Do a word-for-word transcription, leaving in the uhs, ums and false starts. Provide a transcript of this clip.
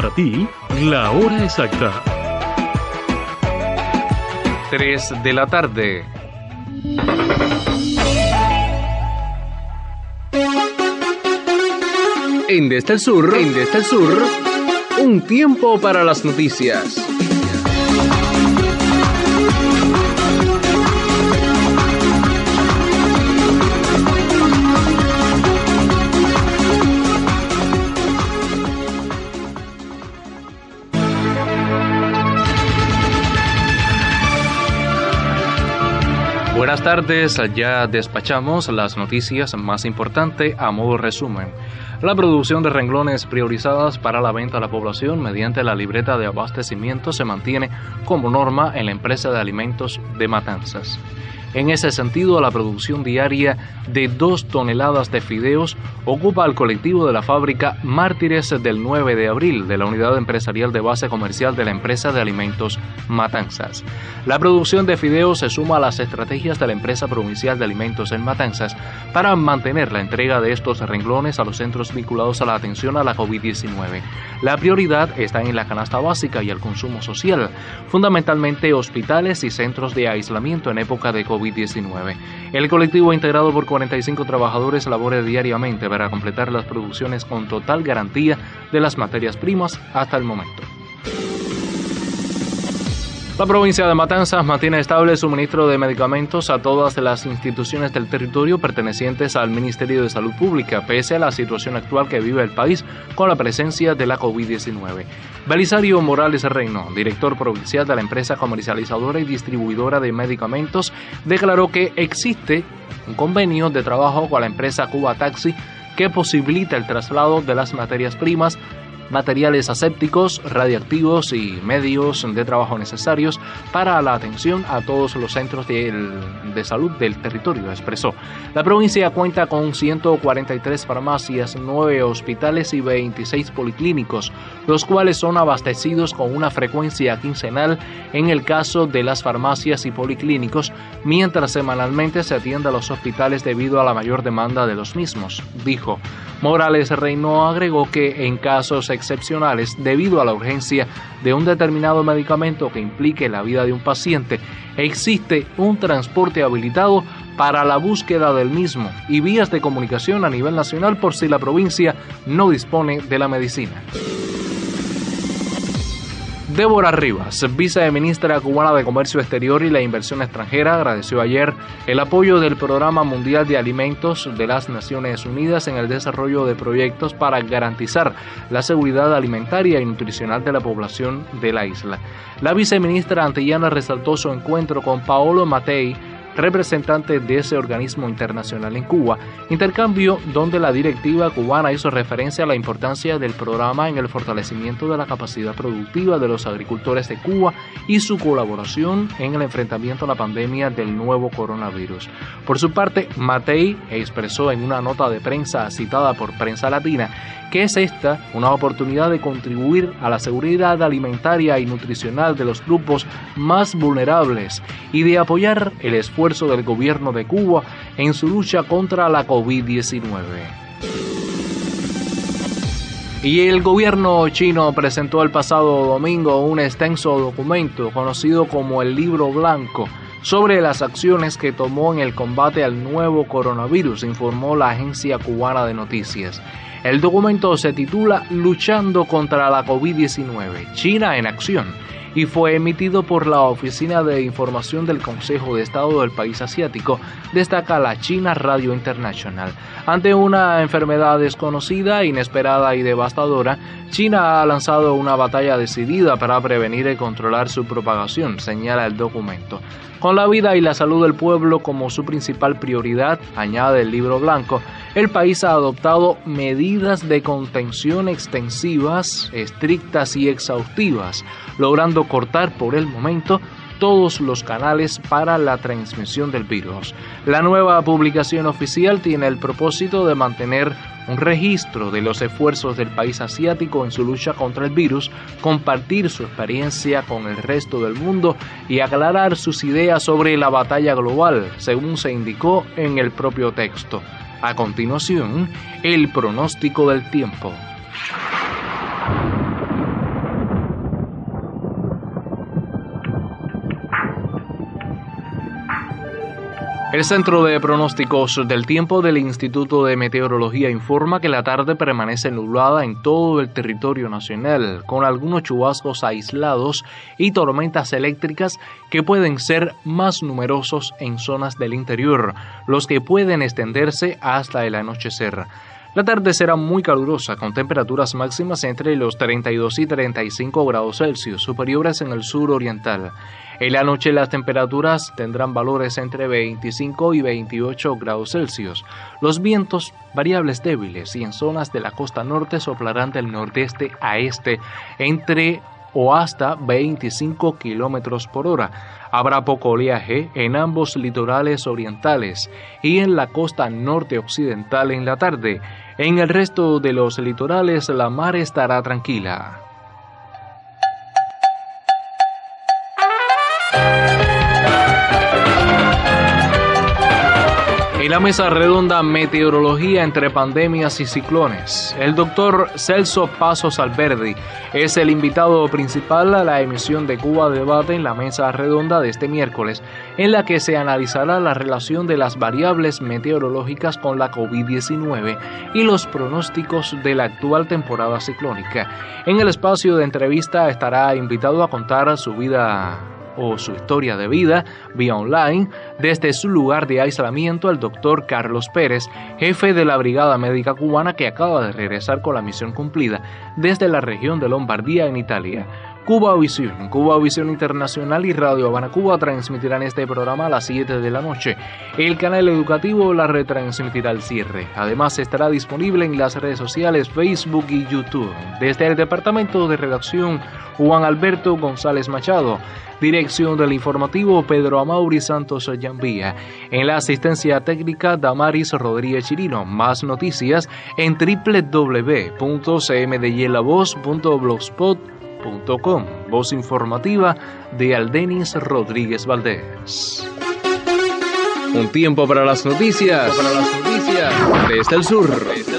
para ti la hora exacta. tres de la tarde. En Desde el Sur, en Desde el Sur, un tiempo para las noticias. Buenas tardes, ya despachamos las noticias más importantes a modo resumen. La producción de renglones priorizadas para la venta a la población mediante la libreta de abastecimiento se mantiene como norma en la empresa de alimentos de Matanzas. En ese sentido, la producción diaria de dos toneladas de fideos ocupa al colectivo de la fábrica Mártires del nueve de abril de la unidad empresarial de base comercial de la empresa de alimentos Matanzas. La producción de fideos se suma a las estrategias de la empresa provincial de alimentos en Matanzas para mantener la entrega de estos renglones a los centros vinculados a la atención a la COVID diecinueve. La prioridad está en la canasta básica y el consumo social, fundamentalmente hospitales y centros de aislamiento en época de COVID diecinueve. El colectivo, integrado por cuarenta y cinco trabajadores, labora diariamente para completar las producciones con total garantía de las materias primas hasta el momento. La provincia de Matanzas mantiene estable el suministro de medicamentos a todas las instituciones del territorio pertenecientes al Ministerio de Salud Pública, pese a la situación actual que vive el país con la presencia de la COVID diecinueve. Belisario Morales Reino, director provincial de la empresa comercializadora y distribuidora de medicamentos, declaró que existe un convenio de trabajo con la empresa Cuba Taxi que posibilita el traslado de las materias primas, materiales asépticos, radiactivos y medios de trabajo necesarios para la atención a todos los centros de, de salud del territorio, expresó. La provincia cuenta con ciento cuarenta y tres farmacias, nueve hospitales y veintiséis policlínicos, los cuales son abastecidos con una frecuencia quincenal en el caso de las farmacias y policlínicos, mientras semanalmente se atiende a los hospitales debido a la mayor demanda de los mismos, dijo. Morales Reino agregó que en casos excepcionales, debido a la urgencia de un determinado medicamento que implique la vida de un paciente, existe un transporte habilitado para la búsqueda del mismo y vías de comunicación a nivel nacional por si la provincia no dispone de la medicina. Débora Rivas, viceministra cubana de Comercio Exterior y la Inversión Extranjera, agradeció ayer el apoyo del Programa Mundial de Alimentos de las Naciones Unidas en el desarrollo de proyectos para garantizar la seguridad alimentaria y nutricional de la población de la isla. La viceministra antillana resaltó su encuentro con Paolo Mattei, representante de ese organismo internacional en Cuba, intercambio donde la directiva cubana hizo referencia a la importancia del programa en el fortalecimiento de la capacidad productiva de los agricultores de Cuba y su colaboración en el enfrentamiento a la pandemia del nuevo coronavirus. Por su parte, Mattei expresó en una nota de prensa citada por Prensa Latina que es esta una oportunidad de contribuir a la seguridad alimentaria y nutricional de los grupos más vulnerables y de apoyar el esfuerzo del gobierno de Cuba en su lucha contra la COVID diecinueve. Y el gobierno chino presentó el pasado domingo un extenso documento conocido como el Libro Blanco sobre las acciones que tomó en el combate al nuevo coronavirus, informó la agencia cubana de noticias. El documento se titula Luchando contra la COVID diecinueve, China en acción, y fue emitido por la Oficina de Información del Consejo de Estado del país asiático, destaca la China Radio International. Ante una enfermedad desconocida, inesperada y devastadora, China ha lanzado una batalla decidida para prevenir y controlar su propagación, señala el documento. Con la vida y la salud del pueblo como su principal prioridad, añade el Libro Blanco, el país ha adoptado medidas de contención extensivas, estrictas y exhaustivas, logrando cortar por el momento todos los canales para la transmisión del virus. La nueva publicación oficial tiene el propósito de mantener un registro de los esfuerzos del país asiático en su lucha contra el virus, compartir su experiencia con el resto del mundo y aclarar sus ideas sobre la batalla global, según se indicó en el propio texto. A continuación, el pronóstico del tiempo. El Centro de Pronósticos del Tiempo del Instituto de Meteorología informa que la tarde permanece nublada en todo el territorio nacional, con algunos chubascos aislados y tormentas eléctricas que pueden ser más numerosos en zonas del interior, los que pueden extenderse hasta el anochecer. La tarde será muy calurosa, con temperaturas máximas entre los treinta y dos y treinta y cinco grados Celsius, superiores en el sur oriental. En la noche las temperaturas tendrán valores entre veinticinco y veintiocho grados Celsius. Los vientos variables débiles y en zonas de la costa norte soplarán del nordeste a este entre o hasta veinticinco kilómetros por hora. Habrá poco oleaje en ambos litorales orientales y en la costa norte occidental en la tarde. En el resto de los litorales la mar estará tranquila. En la mesa redonda Meteorología entre pandemias y ciclones, el doctor Celso Pasos Alberdi es el invitado principal a la emisión de Cuba Debate en la mesa redonda de este miércoles, en la que se analizará la relación de las variables meteorológicas con la COVID diecinueve y los pronósticos de la actual temporada ciclónica. En el espacio de entrevista estará invitado a contar su vida o su historia de vida vía online desde su lugar de aislamiento el doctor Carlos Pérez, jefe de la Brigada Médica Cubana que acaba de regresar con la misión cumplida desde la región de Lombardía en Italia. Cuba Visión, Cuba Visión Internacional y Radio Habana Cuba transmitirán este programa a las siete de la noche. El canal educativo la retransmitirá al cierre. Además estará disponible en las redes sociales Facebook y YouTube. Desde el departamento de redacción, Juan Alberto González Machado. Dirección del informativo, Pedro Amaury Santos Yambía. En la asistencia técnica, Damaris Rodríguez Chirino. Más noticias en doble u doble u doble u punto c m d y la voz punto blogspot punto com. Voz informativa de Aldenis Rodríguez Valdés. Un tiempo para las noticias, para las noticias desde el sur.